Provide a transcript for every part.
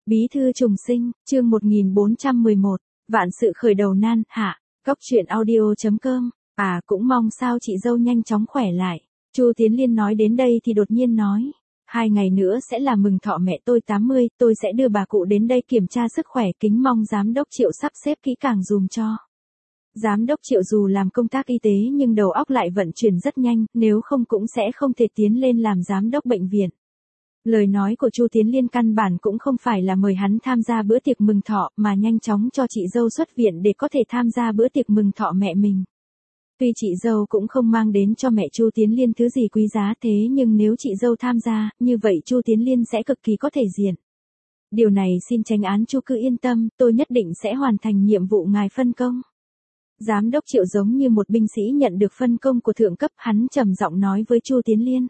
Bí thư trùng sinh, chương 1411, vạn sự khởi đầu nan, hạ, góc truyện audio.com, cũng mong sao chị dâu nhanh chóng khỏe lại. Chu Tiến Liên nói đến đây thì đột nhiên nói, 2 ngày nữa sẽ là mừng thọ mẹ tôi 80, tôi sẽ đưa bà cụ đến đây kiểm tra sức khỏe, kính mong giám đốc Triệu sắp xếp kỹ càng dùm cho. Giám đốc Triệu dù làm công tác y tế nhưng đầu óc lại vận chuyển rất nhanh, nếu không cũng sẽ không thể tiến lên làm giám đốc bệnh viện. Lời nói của Chu Tiến Liên căn bản cũng không phải là mời hắn tham gia bữa tiệc mừng thọ mà nhanh chóng cho chị dâu xuất viện để có thể tham gia bữa tiệc mừng thọ mẹ mình. Tuy chị dâu cũng không mang đến cho mẹ Chu Tiến Liên thứ gì quý giá thế nhưng nếu chị dâu tham gia, như vậy Chu Tiến Liên sẽ cực kỳ có thể diện. Điều này xin chánh án Chu cứ yên tâm, tôi nhất định sẽ hoàn thành nhiệm vụ ngài phân công. Giám đốc Triệu giống như một binh sĩ nhận được phân công của thượng cấp, hắn trầm giọng nói với Chu Tiến Liên.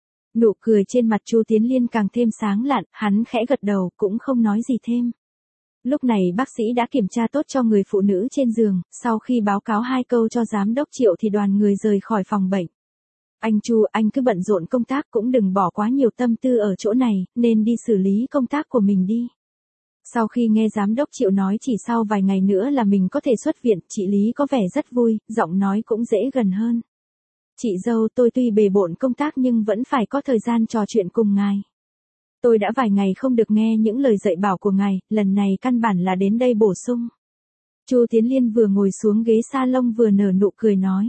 Nụ cười trên mặt Chu Tiến Liên càng thêm sáng lạn, hắn khẽ gật đầu cũng không nói gì thêm. Lúc này bác sĩ đã kiểm tra tốt cho người phụ nữ trên giường, sau khi báo cáo 2 câu cho giám đốc Triệu thì đoàn người rời khỏi phòng bệnh. Anh Chu, anh cứ bận rộn công tác cũng đừng bỏ quá nhiều tâm tư ở chỗ này, nên đi xử lý công tác của mình đi. Sau khi nghe giám đốc Triệu nói chỉ sau vài ngày nữa là mình có thể xuất viện, chị Lý có vẻ rất vui, giọng nói cũng dễ gần hơn. Chị dâu, tôi tuy bề bộn công tác nhưng vẫn phải có thời gian trò chuyện cùng ngài. Tôi đã vài ngày không được nghe những lời dạy bảo của ngài, lần này căn bản là đến đây bổ sung. Chu Tiến Liên vừa ngồi xuống ghế salon vừa nở nụ cười nói.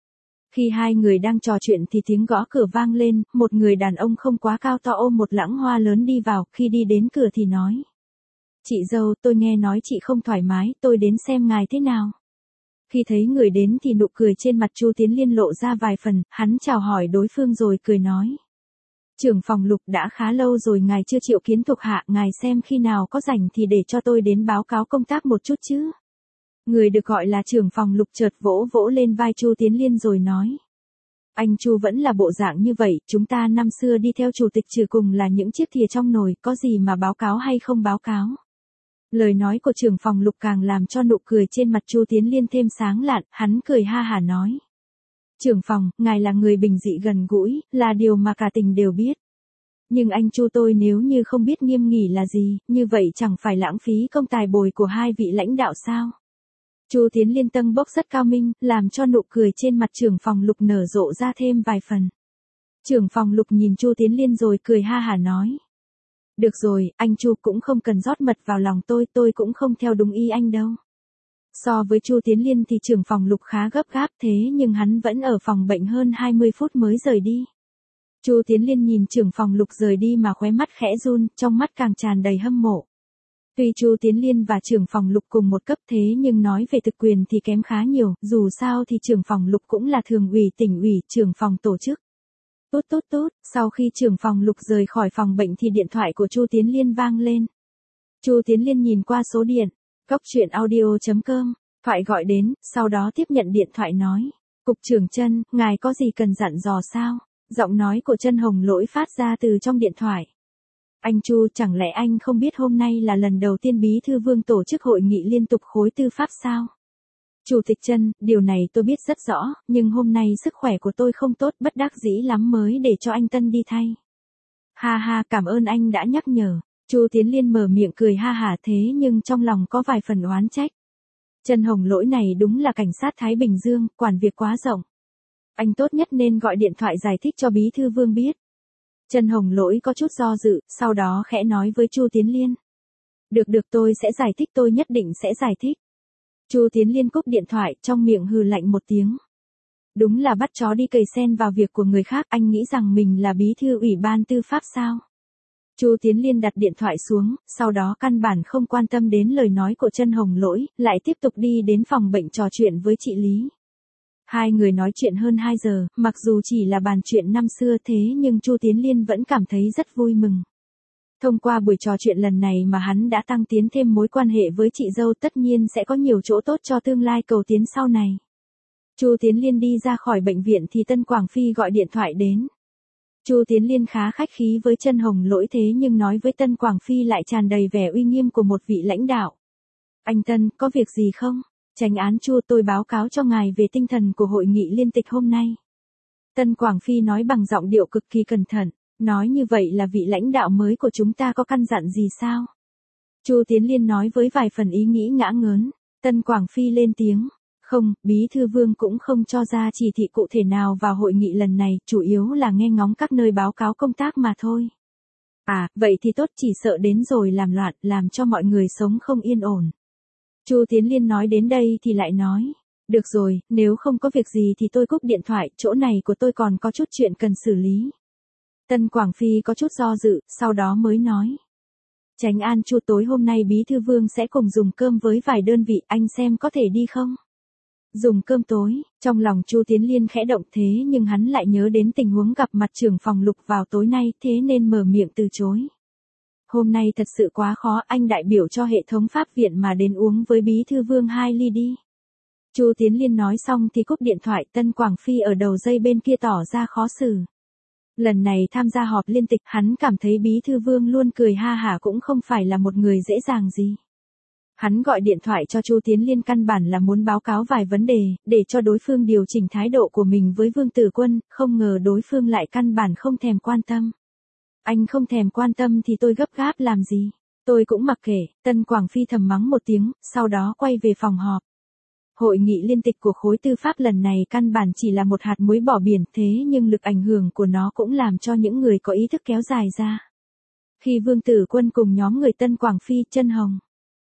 Khi hai người đang trò chuyện thì tiếng gõ cửa vang lên, một người đàn ông không quá cao to ôm một lẵng hoa lớn đi vào, khi đi đến cửa thì nói. Chị dâu, tôi nghe nói chị không thoải mái, tôi đến xem ngài thế nào. Khi thấy người đến thì nụ cười trên mặt Chu Tiến Liên lộ ra vài phần, hắn chào hỏi đối phương rồi cười nói. Trưởng phòng Lục, đã khá lâu rồi ngài chưa triệu kiến thuộc hạ, ngài xem khi nào có rảnh thì để cho tôi đến báo cáo công tác một chút chứ. Người được gọi là trưởng phòng Lục chợt vỗ vỗ lên vai Chu Tiến Liên rồi nói. Anh Chu vẫn là bộ dạng như vậy, chúng ta năm xưa đi theo chủ tịch trừ cùng là những chiếc thìa trong nồi, có gì mà báo cáo hay không báo cáo. Lời nói của trưởng phòng Lục càng làm cho nụ cười trên mặt Chu Tiến Liên thêm sáng lạn, hắn cười ha hả nói. Trưởng phòng, ngài là người bình dị gần gũi, là điều mà cả tỉnh đều biết. Nhưng anh Chu tôi nếu như không biết nghiêm nghỉ là gì, như vậy chẳng phải lãng phí công tài bồi của hai vị lãnh đạo sao? Chu Tiến Liên tâng bốc rất cao minh, làm cho nụ cười trên mặt trưởng phòng Lục nở rộ ra thêm vài phần. Trưởng phòng Lục nhìn Chu Tiến Liên rồi cười ha hả nói. Được rồi, anh Chu cũng không cần rót mật vào lòng tôi cũng không theo đúng ý anh đâu. So với Chu Tiến Liên thì trưởng phòng Lục khá gấp gáp thế nhưng hắn vẫn ở phòng bệnh hơn 20 phút mới rời đi. Chu Tiến Liên nhìn trưởng phòng Lục rời đi mà khóe mắt khẽ run, trong mắt càng tràn đầy hâm mộ. Tuy Chu Tiến Liên và trưởng phòng Lục cùng một cấp thế nhưng nói về thực quyền thì kém khá nhiều, dù sao thì trưởng phòng Lục cũng là thường ủy tỉnh ủy, trưởng phòng tổ chức. Tốt, sau khi trưởng phòng Lục rời khỏi phòng bệnh thì điện thoại của Chu Tiến Liên vang lên. Chu Tiến Liên nhìn qua số điện, góc truyện audio.com, thoại gọi đến, sau đó tiếp nhận điện thoại nói. Cục trưởng Trân, ngài có gì cần dặn dò sao? Giọng nói của Trân Hồng Lỗi phát ra từ trong điện thoại. Anh Chu, chẳng lẽ anh không biết hôm nay là lần đầu tiên Bí thư Vương tổ chức hội nghị liên tục khối tư pháp sao? Chủ tịch Trân, điều này tôi biết rất rõ, nhưng hôm nay sức khỏe của tôi không tốt, bất đắc dĩ lắm mới để cho anh Tân đi thay. Ha, cảm ơn anh đã nhắc nhở. Chu Tiến Liên mở miệng cười ha hả thế nhưng trong lòng có vài phần oán trách. Trân Hồng Lỗi này đúng là cảnh sát Thái Bình Dương, quản việc quá rộng. Anh tốt nhất nên gọi điện thoại giải thích cho Bí thư Vương biết. Trân Hồng Lỗi có chút do dự, sau đó khẽ nói với Chu Tiến Liên. Được tôi sẽ giải thích, tôi nhất định sẽ giải thích. Chu Tiến Liên cúp điện thoại, trong miệng hừ lạnh một tiếng. Đúng là bắt chó đi cày sen vào việc của người khác, anh nghĩ rằng mình là bí thư ủy ban tư pháp sao? Chu Tiến Liên đặt điện thoại xuống, sau đó căn bản không quan tâm đến lời nói của Trân Hồng Lỗi, lại tiếp tục đi đến phòng bệnh trò chuyện với chị Lý. Hai người nói chuyện hơn 2 giờ, mặc dù chỉ là bàn chuyện năm xưa thế nhưng Chu Tiến Liên vẫn cảm thấy rất vui mừng. Thông qua buổi trò chuyện lần này mà hắn đã tăng tiến thêm mối quan hệ với chị dâu, tất nhiên sẽ có nhiều chỗ tốt cho tương lai cầu tiến sau này. Chu Tiến Liên đi ra khỏi bệnh viện thì Tân Quảng Phi gọi điện thoại đến. Chu Tiến Liên khá khách khí với Trân Hồng Lỗi thế nhưng nói với Tân Quảng Phi lại tràn đầy vẻ uy nghiêm của một vị lãnh đạo. Anh Tân, có việc gì không? Chánh án Chu, tôi báo cáo cho ngài về tinh thần của hội nghị liên tịch hôm nay. Tân Quảng Phi nói bằng giọng điệu cực kỳ cẩn thận. Nói như vậy là vị lãnh đạo mới của chúng ta có căn dặn gì sao? Chu Tiến Liên nói với vài phần ý nghĩ ngã ngớn. Tân Quảng Phi lên tiếng. Không, Bí thư Vương cũng không cho ra chỉ thị cụ thể nào vào hội nghị lần này, chủ yếu là nghe ngóng các nơi báo cáo công tác mà thôi. À, vậy thì tốt, chỉ sợ đến rồi làm loạn, làm cho mọi người sống không yên ổn. Chu Tiến Liên nói đến đây thì lại nói. Được rồi, nếu không có việc gì thì tôi cúp điện thoại, chỗ này của tôi còn có chút chuyện cần xử lý. Tân Quảng Phi có chút do dự, sau đó mới nói. Chánh An Chu, tối hôm nay Bí thư Vương sẽ cùng dùng cơm với vài đơn vị, anh xem có thể đi không? Dùng cơm tối, trong lòng Chu Tiến Liên khẽ động, thế nhưng hắn lại nhớ đến tình huống gặp mặt trưởng phòng Lục vào tối nay, thế nên mở miệng từ chối. Hôm nay thật sự quá khó, anh đại biểu cho hệ thống pháp viện mà đến uống với Bí thư Vương 2 ly đi. Chu Tiến Liên nói xong thì cúp điện thoại. Tân Quảng Phi ở đầu dây bên kia tỏ ra khó xử. Lần này tham gia họp liên tịch, hắn cảm thấy Bí thư Vương luôn cười ha hả cũng không phải là một người dễ dàng gì. Hắn gọi điện thoại cho Chu Tiến Liên căn bản là muốn báo cáo vài vấn đề, để cho đối phương điều chỉnh thái độ của mình với Vương Tử Quân, không ngờ đối phương lại căn bản không thèm quan tâm. Anh không thèm quan tâm thì tôi gấp gáp làm gì? Tôi cũng mặc kệ. Tân Quảng Phi thầm mắng một tiếng, sau đó quay về phòng họp. Hội nghị liên tịch của khối tư pháp lần này căn bản chỉ là một hạt muối bỏ biển, thế nhưng lực ảnh hưởng của nó cũng làm cho những người có ý thức kéo dài ra. Khi Vương Tử Quân cùng nhóm người Tân Quảng Phi, Chân Hồng,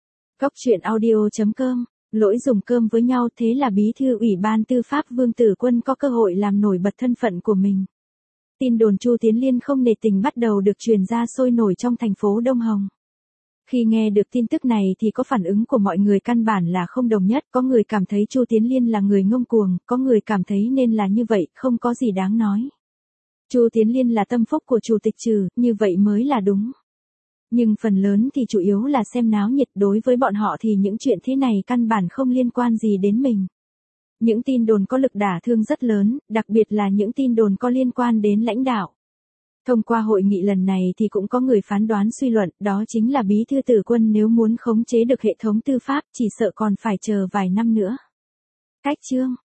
Goctruyện.audio.com, lỗi dùng cơm với nhau, thế là Bí thư Ủy ban Tư pháp Vương Tử Quân có cơ hội làm nổi bật thân phận của mình. Tin đồn Chu Tiến Liên không nể tình bắt đầu được truyền ra sôi nổi trong thành phố Đông Hồng. Khi nghe được tin tức này thì có phản ứng của mọi người căn bản là không đồng nhất, có người cảm thấy Chu Tiến Liên là người ngông cuồng, có người cảm thấy nên là như vậy, không có gì đáng nói. Chu Tiến Liên là tâm phúc của Chủ tịch Trừ, như vậy mới là đúng. Nhưng phần lớn thì chủ yếu là xem náo nhiệt, đối với bọn họ thì những chuyện thế này căn bản không liên quan gì đến mình. Những tin đồn có lực đả thương rất lớn, đặc biệt là những tin đồn có liên quan đến lãnh đạo. Thông qua hội nghị lần này thì cũng có người phán đoán suy luận, đó chính là Bí thư Tử Quân nếu muốn khống chế được hệ thống tư pháp, chỉ sợ còn phải chờ vài năm nữa. Cách chương